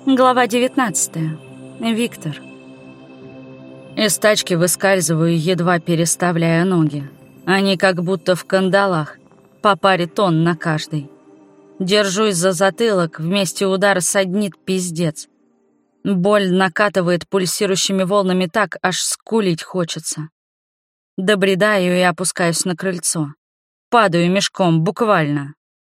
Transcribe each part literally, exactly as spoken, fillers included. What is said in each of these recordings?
Глава девятнадцатая. Виктор. Из тачки выскальзываю, едва переставляя ноги. Они как будто в кандалах, по паре тонн на каждой. Держусь за затылок, вместе удара саднит пиздец. Боль накатывает пульсирующими волнами так, аж скулить хочется. Добредаю и опускаюсь на крыльцо. Падаю мешком, буквально.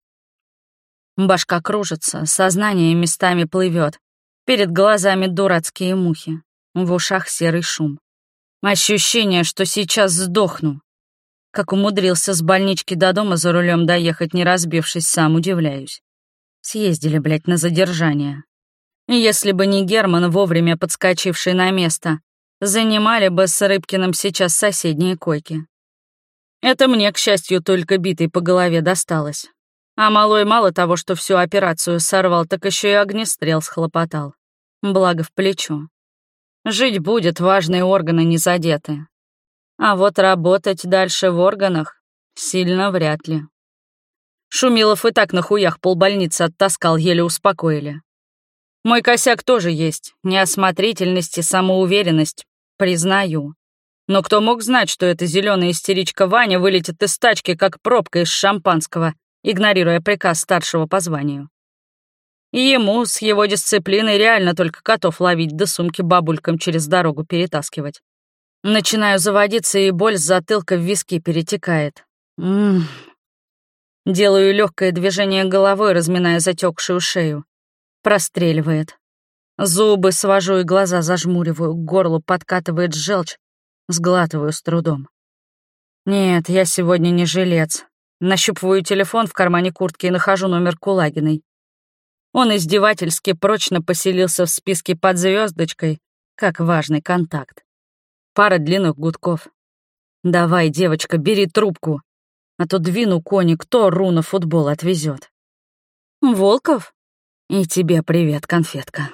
Башка кружится, сознание местами плывет. Перед глазами дурацкие мухи, в ушах серый шум. Ощущение, что сейчас сдохну. Как умудрился с больнички до дома за рулем доехать, не разбившись, сам удивляюсь. Съездили, блядь, на задержание. Если бы не Герман, вовремя подскочивший на место, занимали бы с Рыбкиным сейчас соседние койки. Это мне, к счастью, только битой по голове досталось. А малой мало того, что всю операцию сорвал, так еще и огнестрел схлопотал. Благо в плечо. Жить будет, важные органы не задеты. А вот работать дальше в органах сильно вряд ли. Шумилов и так на хуях полбольницы оттаскал, еле успокоили. Мой косяк тоже есть, неосмотрительность и самоуверенность, признаю. Но кто мог знать, что эта зеленая истеричка Ваня вылетит из тачки, как пробка из шампанского, игнорируя приказ старшего по званию. И ему с его дисциплиной реально только котов ловить да сумки бабулькам через дорогу перетаскивать. Начинаю заводиться, и боль с затылка в виски перетекает. М-м. Делаю легкое движение головой, разминая затекшую шею. Простреливает. Зубы свожу и глаза зажмуриваю, к горлу подкатывает желчь, сглатываю с трудом. Нет, я сегодня не жилец. Нащупываю телефон в кармане куртки и нахожу номер Кулагиной. Он издевательски прочно поселился в списке под звездочкой, как важный контакт. Пара длинных гудков. «Давай, девочка, бери трубку, а то двину кони, кто Ру на футбол отвезет». «Волков?» «И тебе привет, конфетка».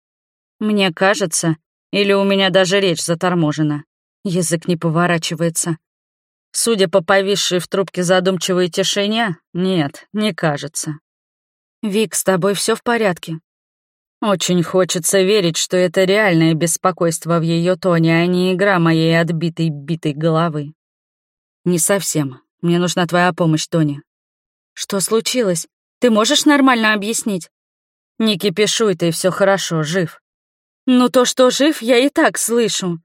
Мне кажется, или у меня даже речь заторможена, язык не поворачивается. Судя по повисшей в трубке задумчивой тишине, нет, не кажется. «Вик, с тобой все в порядке?» Очень хочется верить, что это реальное беспокойство в ее тоне, а не игра моей отбитой битой головы. «Не совсем. Мне нужна твоя помощь, Тоня». «Что случилось? Ты можешь нормально объяснить?» «Не кипишуй ты, все хорошо, жив». «Ну то, что жив, я и так слышу».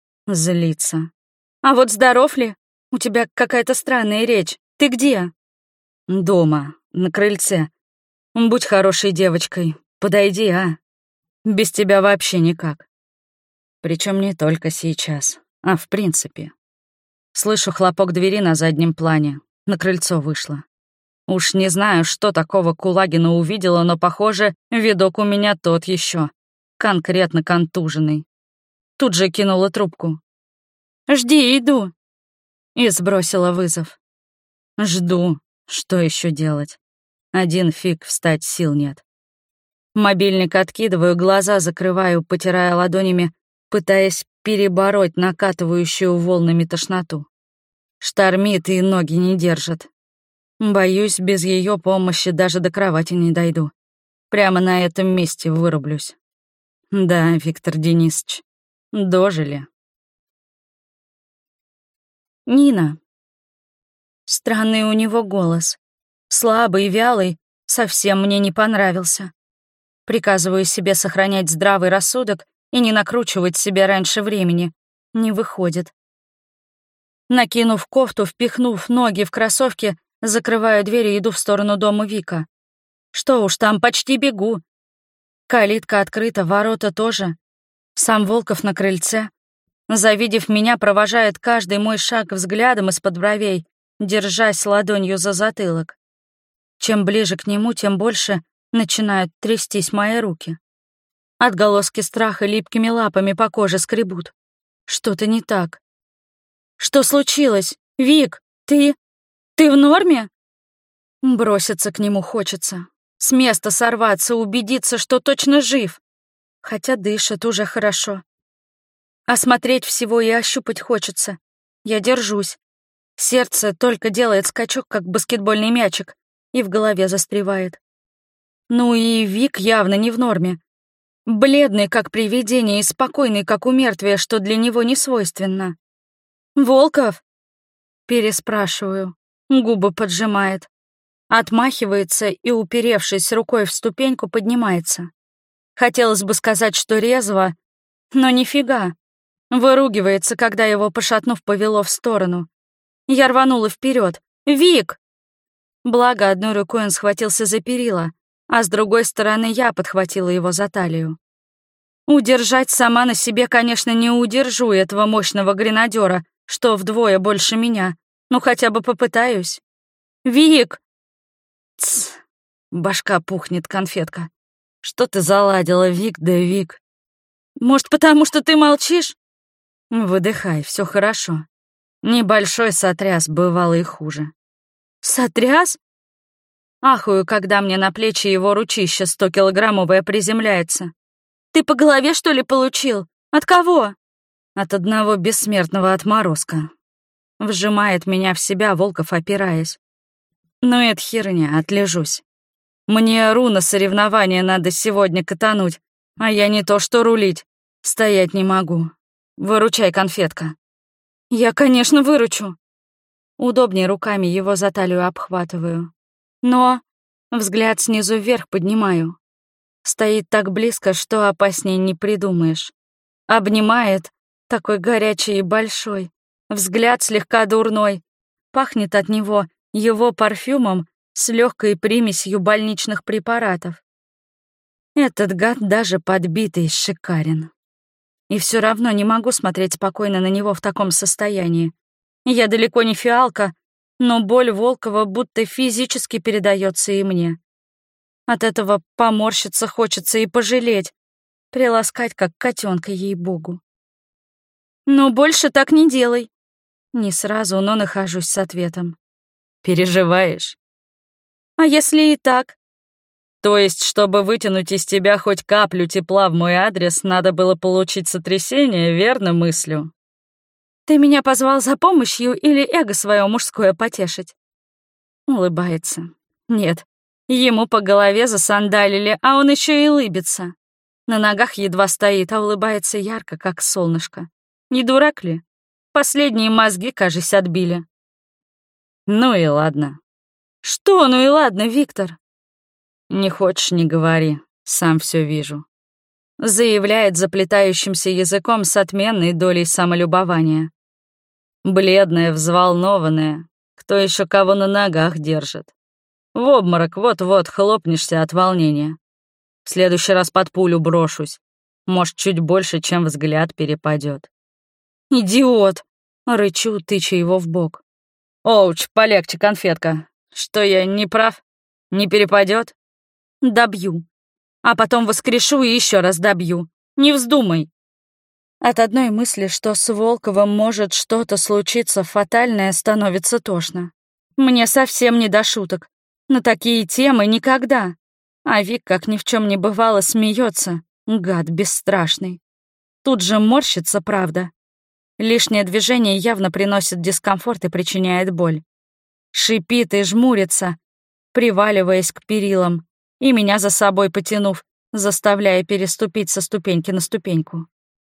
Злится. «А вот здоров ли? У тебя какая-то странная речь. Ты где?» «Дома, на крыльце. Будь хорошей девочкой, подойди, а? Без тебя вообще никак. Причем не только сейчас, а в принципе». Слышу хлопок двери на заднем плане. На крыльцо вышла. Уж не знаю, что такого Кулагина увидела, но, похоже, видок у меня тот еще, конкретно контуженный. Тут же кинула трубку. «Жди, иду». И сбросила вызов. Жду. Что еще делать? Один фиг, встать сил нет. Мобильник откидываю, глаза закрываю, потирая ладонями, пытаясь перебороть накатывающую волнами тошноту. Штормит и ноги не держат. Боюсь, без ее помощи даже до кровати не дойду. Прямо на этом месте вырублюсь. Да, Виктор Денисович, дожили. Нина. Странный у него голос. Слабый, вялый, совсем мне не понравился. Приказываю себе сохранять здравый рассудок и не накручивать себя раньше времени. Не выходит. Накинув кофту, впихнув ноги в кроссовки, закрываю дверь и иду в сторону дома Вика. Что уж там, почти бегу. Калитка открыта, ворота тоже. Сам Волков на крыльце. Завидев меня, провожает каждый мой шаг взглядом из-под бровей, держась ладонью за затылок. Чем ближе к нему, тем больше начинают трястись мои руки. Отголоски страха липкими лапами по коже скребут. Что-то не так. Что случилось? Вик, ты... ты в норме? Броситься к нему хочется. С места сорваться, убедиться, что точно жив. Хотя дышит уже хорошо. Осмотреть всего и ощупать хочется. Я держусь. Сердце только делает скачок, как баскетбольный мячик, и в голове застревает. Ну и Вик явно не в норме. Бледный, как привидение, и спокойный, как у мертвия, что для него не свойственно. «Волков?» Переспрашиваю. Губы поджимает. Отмахивается и, уперевшись рукой в ступеньку, поднимается. Хотелось бы сказать, что резво, но нифига. Выругивается, когда его, пошатнув, повело в сторону. Я рванула вперед. «Вик!» Благо, одной рукой он схватился за перила, а с другой стороны я подхватила его за талию. Удержать сама на себе, конечно, не удержу этого мощного гренадера, что вдвое больше меня, но хотя бы попытаюсь. «Вик!» «Тсс!» — башка пухнет, конфетка. «Что ты заладила, Вик, да Вик?» «Может, потому что ты молчишь?» «Выдыхай, все хорошо. Небольшой сотряс, бывало и хуже». «Сотряс?» Ахую, когда мне на плечи его ручище стокилограммовое приземляется. «Ты по голове, что ли, получил? От кого?» «От одного бессмертного отморозка». Вжимает меня в себя, Волков, опираясь. «Ну, это херня, отлежусь. Мне ору на соревнования надо сегодня катануть, а я не то что рулить, стоять не могу. Выручай, конфетка». «Я, конечно, выручу». Удобнее руками его за талию обхватываю. Но взгляд снизу вверх поднимаю. Стоит так близко, что опаснее не придумаешь. Обнимает, такой горячий и большой. Взгляд слегка дурной. Пахнет от него его парфюмом с легкой примесью больничных препаратов. Этот гад даже подбитый шикарен. И все равно не могу смотреть спокойно на него в таком состоянии. Я далеко не фиалка, но боль Волкова будто физически передается и мне. От этого поморщиться хочется и пожалеть, приласкать, как котенка, ей-богу. «Но больше так не делай». Не сразу, но нахожусь с ответом. «Переживаешь?» «А если и так?» «То есть, чтобы вытянуть из тебя хоть каплю тепла в мой адрес, надо было получить сотрясение, верно мыслю?» «Ты меня позвал за помощью или эго свое мужское потешить?» Улыбается. «Нет, ему по голове засандалили, а он еще и лыбится. На ногах едва стоит, а улыбается ярко, как солнышко. Не дурак ли? Последние мозги, кажись, отбили». «Ну и ладно». «Что ну и ладно, Виктор?» «Не хочешь — не говори, сам все вижу», — заявляет заплетающимся языком с отменной долей самолюбования. Бледная, взволнованная, кто еще кого на ногах держит. В обморок вот-вот хлопнешься от волнения. В следующий раз под пулю брошусь. Может, чуть больше, чем взгляд перепадет. «Идиот!» — рычу, тыча его в бок. «Оуч, полегче, конфетка. Что, я не прав? Не перепадет? Добью. А потом воскрешу и еще раз добью. Не вздумай». От одной мысли, что с Волковым может что-то случиться фатальное, становится тошно. Мне совсем не до шуток. На такие темы никогда. А Вик, как ни в чем не бывало, смеется. Гад бесстрашный. Тут же морщится, правда. Лишнее движение явно приносит дискомфорт и причиняет боль. Шипит и жмурится, приваливаясь к перилам, и меня за собой потянув, заставляя переступить со ступеньки на ступеньку.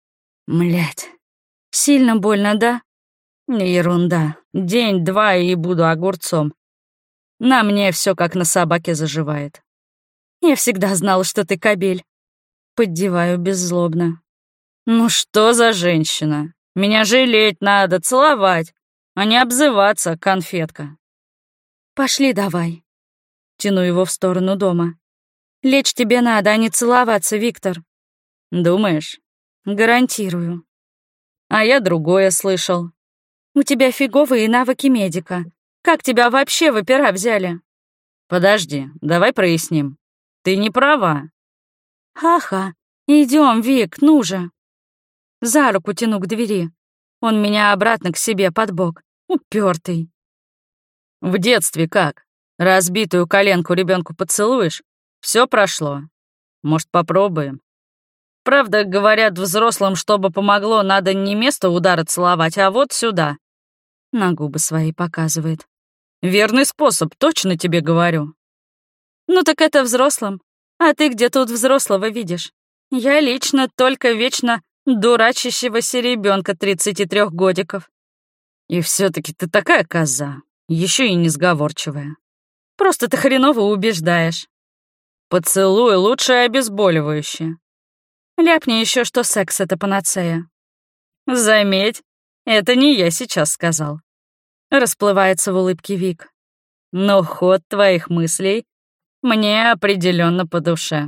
Млять. Сильно больно, да? Ерунда. День-два и буду огурцом. На мне все как на собаке заживает. Я всегда знала, что ты кобель. Поддеваю беззлобно. Ну что за женщина? Меня жалеть надо, целовать, а не обзываться, конфетка. Пошли давай. Тяну его в сторону дома. Лечь тебе надо, а не целоваться, Виктор. Думаешь? Гарантирую. А я другое слышал. У тебя фиговые навыки медика. Как тебя вообще в опера взяли? Подожди, давай проясним. Ты не права. Ха-ха. Идем, Вик, ну же. За руку тяну к двери. Он меня обратно к себе под бок. Упертый. В детстве как? Разбитую коленку ребенку поцелуешь? Все прошло. Может, попробуем? Правда, говорят взрослым, чтобы помогло, надо не место удара целовать, а вот сюда. На губы свои показывает. Верный способ, точно тебе говорю. Ну так это взрослым. А ты где тут взрослого видишь? Я лично только вечно дурачащегося ребенка тридцати трёх годиков. И все-таки ты такая коза, еще и несговорчивая. Просто ты хреново убеждаешь. Поцелуй — лучшее обезболивающее. Ляпни еще, что секс — это панацея. Заметь, это не я сейчас сказал. Расплывается в улыбке Вик. Но ход твоих мыслей мне определенно по душе.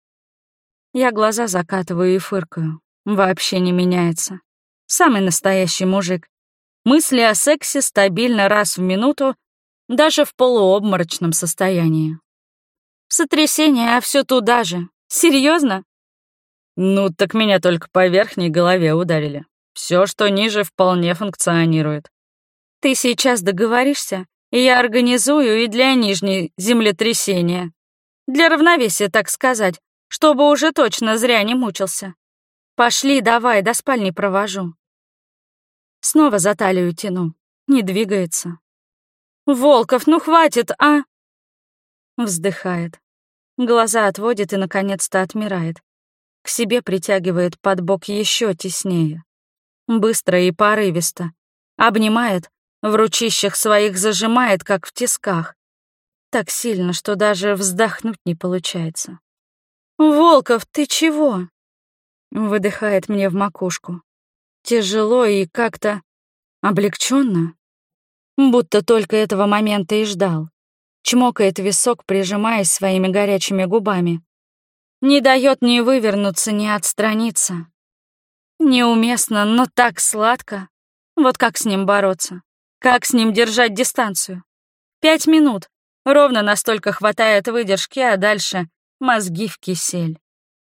Я глаза закатываю и фыркаю. Вообще не меняется. Самый настоящий мужик. Мысли о сексе стабильно раз в минуту, даже в полуобморочном состоянии. Сотрясение, а все туда же. Серьезно? Ну, так меня только по верхней голове ударили. Все, что ниже, вполне функционирует. Ты сейчас договоришься, и я организую и для нижней землетрясения. Для равновесия, так сказать, чтобы уже точно зря не мучился. Пошли, давай, до спальни провожу. Снова за талию тяну. Не двигается. Волков, ну хватит, а? Вздыхает. Глаза отводит и, наконец-то, отмирает. К себе притягивает под бок еще теснее. Быстро и порывисто. Обнимает, в ручищах своих зажимает, как в тисках. Так сильно, что даже вздохнуть не получается. «Волков, ты чего?» Выдыхает мне в макушку. Тяжело и как-то облегченно, будто только этого момента и ждал. Чмокает висок, прижимаясь своими горячими губами. Не дает ни вывернуться, ни отстраниться. Неуместно, но так сладко. Вот как с ним бороться? Как с ним держать дистанцию? Пять минут. Ровно настолько хватает выдержки, а дальше мозги в кисель.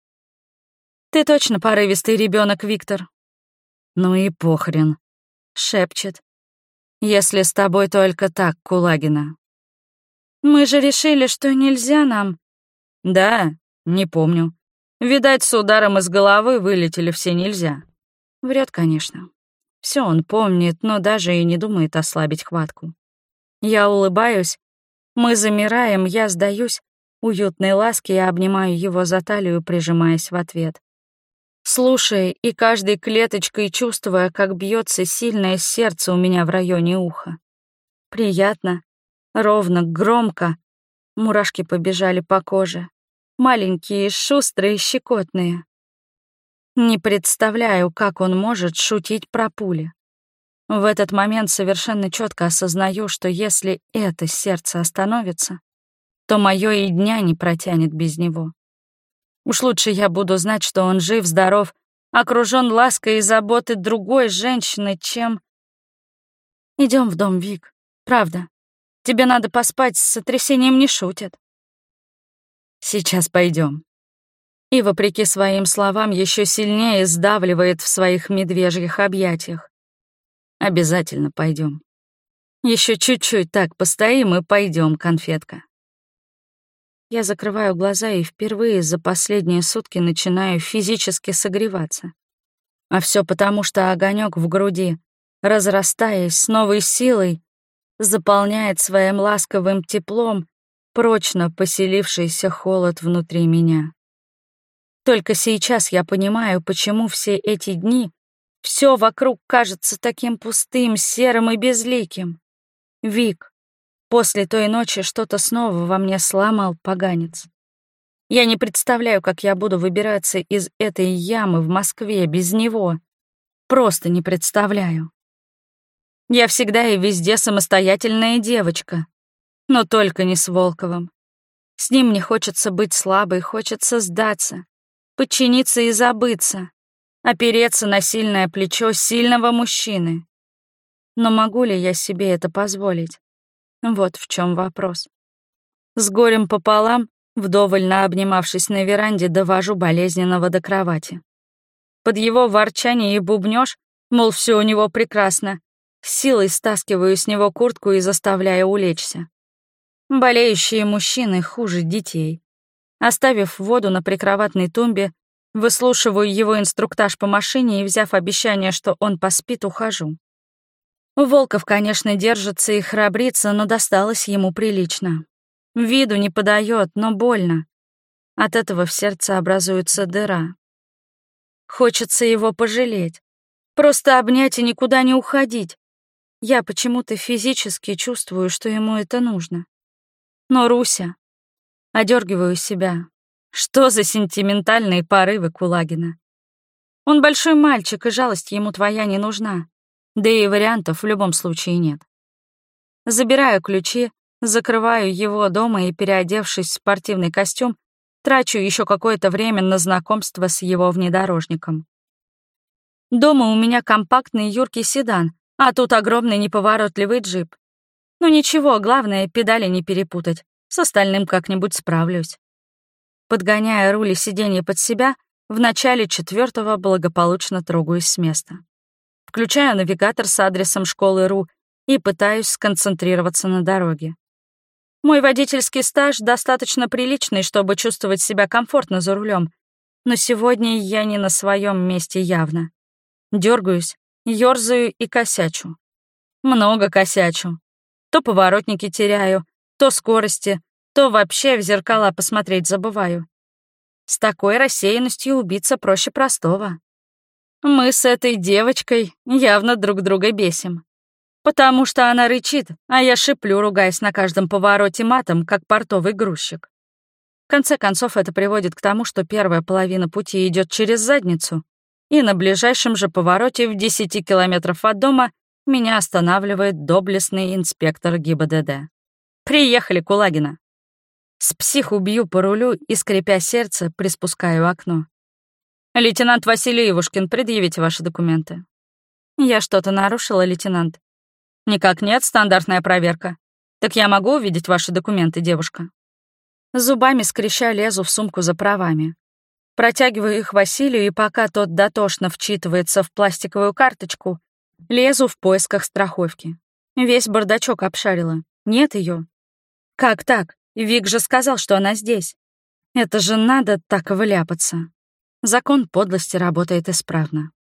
Ты точно порывистый ребенок, Виктор. Ну и похрен, шепчет. Если с тобой только так, Кулагина. Мы же решили, что нельзя нам. Да, не помню. Видать, с ударом из головы вылетели все нельзя. Врет, конечно. Все он помнит, но даже и не думает ослабить хватку. Я улыбаюсь, мы замираем, я сдаюсь, уютной ласки я обнимаю его за талию, прижимаясь в ответ. Слушая и каждой клеточкой чувствуя, как бьется сильное сердце у меня в районе уха. Приятно, ровно, громко. Мурашки побежали по коже. Маленькие, шустрые, щекотные. Не представляю, как он может шутить про пули. В этот момент совершенно четко осознаю, что если это сердце остановится, то мое и дня не протянет без него. Уж лучше я буду знать, что он жив, здоров, окружен лаской и заботой другой женщины, чем... Идем в дом, Вик. Правда. Тебе надо поспать, с сотрясением не шутят. Сейчас пойдем. И, вопреки своим словам, еще сильнее сдавливает в своих медвежьих объятиях. Обязательно пойдем. Еще чуть-чуть так постоим и пойдем, конфетка. Я закрываю глаза и впервые за последние сутки начинаю физически согреваться. А все потому, что огонек в груди, разрастаясь с новой силой, заполняет своим ласковым теплом прочно поселившийся холод внутри меня. Только сейчас я понимаю, почему все эти дни все вокруг кажется таким пустым, серым и безликим. Вик, после той ночи что-то снова во мне сломал поганец. Я не представляю, как я буду выбираться из этой ямы в Москве без него. Просто не представляю. Я всегда и везде самостоятельная девочка, но только не с Волковым. С ним мне хочется быть слабой, хочется сдаться, подчиниться и забыться, опереться на сильное плечо сильного мужчины. Но могу ли я себе это позволить? Вот в чем вопрос. С горем пополам, вдоволь наобнимавшись на веранде, довожу болезненного до кровати. Под его ворчание и бубнёж, мол, все у него прекрасно, силой стаскиваю с него куртку и заставляю улечься. Болеющие мужчины хуже детей. Оставив воду на прикроватной тумбе, выслушиваю его инструктаж по машине и, взяв обещание, что он поспит, ухожу. Волков, конечно, держится и храбрится, но досталось ему прилично. Виду не подает, но больно. От этого в сердце образуется дыра, Хочется его пожалеть. Просто обнять и никуда не уходить. Я почему-то физически чувствую, что ему это нужно. Но Руся... Одергиваю себя. Что за сентиментальные порывы Кулагина? Он большой мальчик, и жалость ему твоя не нужна. Да и вариантов в любом случае нет. Забираю ключи, закрываю его дома и, переодевшись в спортивный костюм, трачу еще какое-то время на знакомство с его внедорожником. Дома у меня компактный юркий седан, а тут огромный неповоротливый джип. Ну ничего, главное, педали не перепутать. С остальным как-нибудь справлюсь. Подгоняя руль и сиденье под себя, в начале четвертого благополучно трогаюсь с места. Включаю навигатор с адресом школы РУ и пытаюсь сконцентрироваться на дороге. Мой водительский стаж достаточно приличный, чтобы чувствовать себя комфортно за рулем, но сегодня я не на своем месте явно. Дергаюсь, ёрзаю и косячу. Много косячу. То поворотники теряю, то скорости, то вообще в зеркала посмотреть забываю. С такой рассеянностью убиться проще простого. Мы с этой девочкой явно друг друга бесим. Потому что она рычит, а я шиплю, ругаясь на каждом повороте матом, как портовый грузчик. В конце концов, это приводит к тому, что первая половина пути идет через задницу, и на ближайшем же повороте в десяти километров от дома меня останавливает доблестный инспектор ГИБДД. «Приехали, Кулагина!» С психу бью по рулю и, скрипя сердце, приспускаю окно. «Лейтенант Василий Ивушкин, предъявите ваши документы». «Я что-то нарушила, лейтенант?» «Никак нет, стандартная проверка. Так я могу увидеть ваши документы, девушка?» Зубами скреща лезу в сумку за правами. Протягиваю их Василию, и пока тот дотошно вчитывается в пластиковую карточку, лезу в поисках страховки. Весь бардачок обшарила. Нет ее. Как так? Вик же сказал, что она здесь. Это же надо так вляпаться. Закон подлости работает исправно.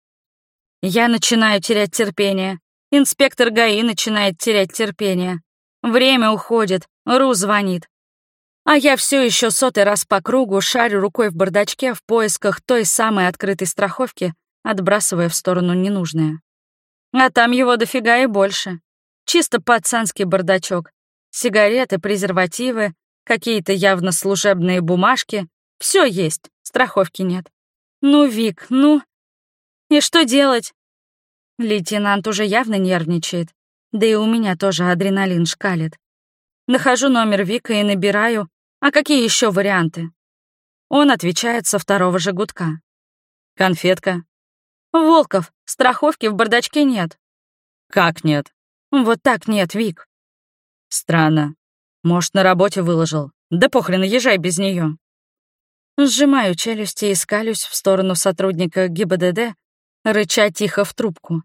Я начинаю терять терпение. Инспектор ГАИ начинает терять терпение. Время уходит, РУ звонит. А я все еще сотый раз по кругу шарю рукой в бардачке в поисках той самой открытой страховки, отбрасывая в сторону ненужное. А там его дофига и больше. Чисто пацанский бардачок. Сигареты, презервативы, какие-то явно служебные бумажки. Все есть, страховки нет. Ну, Вик, ну... И что делать? Лейтенант уже явно нервничает. Да и у меня тоже адреналин шкалит. Нахожу номер Вика и набираю. А какие еще варианты? Он отвечает со второго же гудка. Конфетка. Волков, страховки в бардачке нет. Как нет? Вот так нет, Вик. Странно. Может, на работе выложил. Да похрен, езжай без нее. Сжимаю челюсти и скалюсь в сторону сотрудника ГИБДД, рыча тихо в трубку.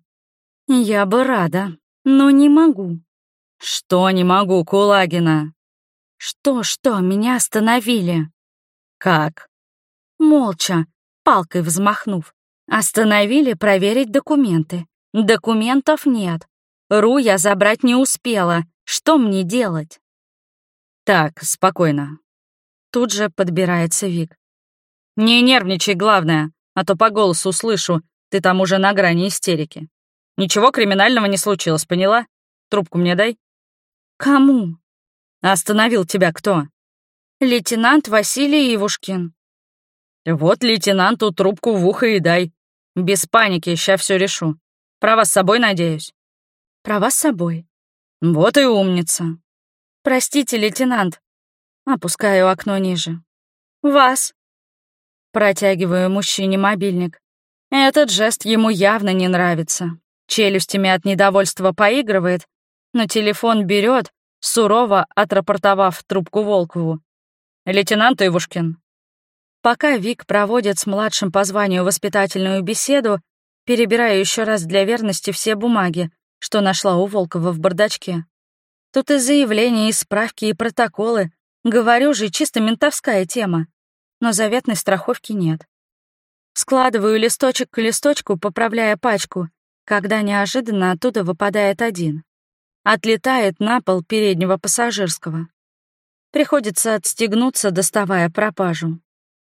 Я бы рада, но не могу. Что не могу, Кулагина? Что-что, меня остановили. Как? Молча, палкой взмахнув. Остановили проверить документы. Документов нет. РУ я забрать не успела. Что мне делать? Так, спокойно. Тут же подбирается Вик. Не нервничай, главное, а то по голосу слышу, ты там уже на грани истерики. Ничего криминального не случилось, поняла? Трубку мне дай. Кому? Остановил тебя кто? Лейтенант Василий Ивушкин. Вот лейтенанту трубку в ухо и дай. Без паники, ща все решу. Права с собой, надеюсь? Права с собой. Вот и умница. Простите, лейтенант. Опускаю окно ниже. Вас. Протягиваю мужчине мобильник. Этот жест ему явно не нравится. Челюстями от недовольства поигрывает, но телефон берет, сурово отрапортовав трубку Волкову. «Лейтенант Ивушкин». Пока Вик проводит с младшим по званию воспитательную беседу, перебираю еще раз для верности все бумаги, что нашла у Волкова в бардачке. Тут и заявления, и справки, и протоколы. Говорю же, чисто ментовская тема. Но заветной страховки нет. Складываю листочек к листочку, поправляя пачку, когда неожиданно оттуда выпадает один. Отлетает на пол переднего пассажирского. Приходится отстегнуться, доставая пропажу.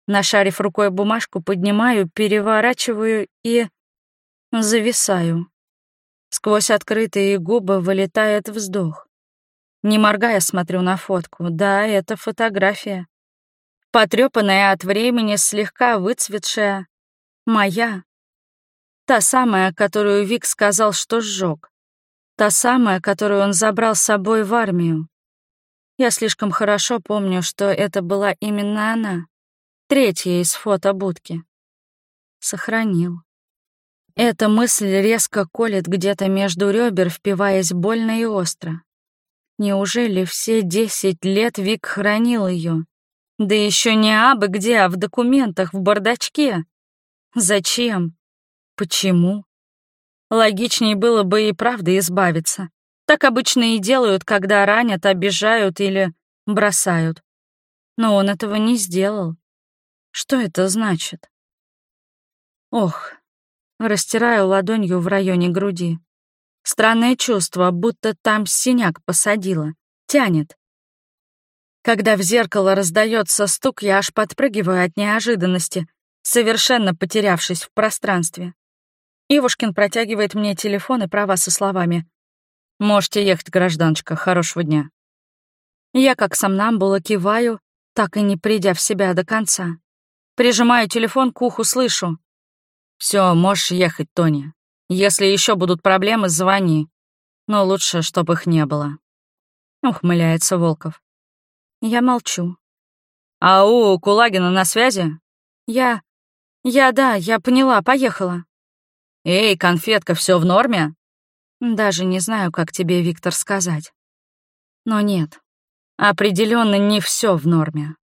Нашарив рукой бумажку, поднимаю, переворачиваю и... зависаю. Сквозь открытые губы вылетает вздох. Не моргая, смотрю на фотку. Да, это фотография. Потрёпанная от времени, слегка выцветшая. Моя. Та самая, которую Вик сказал, что сжёг. Та самая, которую он забрал с собой в армию. Я слишком хорошо помню, что это была именно она. Третья из фотобудки. Сохранил. Эта мысль резко колет где-то между ребер, впиваясь больно и остро. Неужели все десять лет Вик хранил ее? Да еще не абы где, а в документах, в бардачке. Зачем? Почему? Логичнее было бы и правда избавиться. Так обычно и делают, когда ранят, обижают или бросают. Но он этого не сделал. Что это значит? Ох, растираю ладонью в районе груди. Странное чувство, будто там синяк посадила. Тянет. Когда в зеркало раздается стук, я аж подпрыгиваю от неожиданности, совершенно потерявшись в пространстве. Ивушкин протягивает мне телефон и права со словами: «Можете ехать, гражданочка, хорошего дня». Я, как сомнамбула, киваю, так и не придя в себя до конца. Прижимаю телефон к уху, слышу: «Все, можешь ехать, Тоня. Если еще будут проблемы, звони. Но лучше, чтобы их не было». Ухмыляется Волков. Я молчу. «Ау, Кулагина на связи?» «Я... я, да, я поняла, поехала». «Эй, конфетка, все в норме?» Даже не знаю, как тебе, Виктор, сказать. Но нет, определенно не все в норме.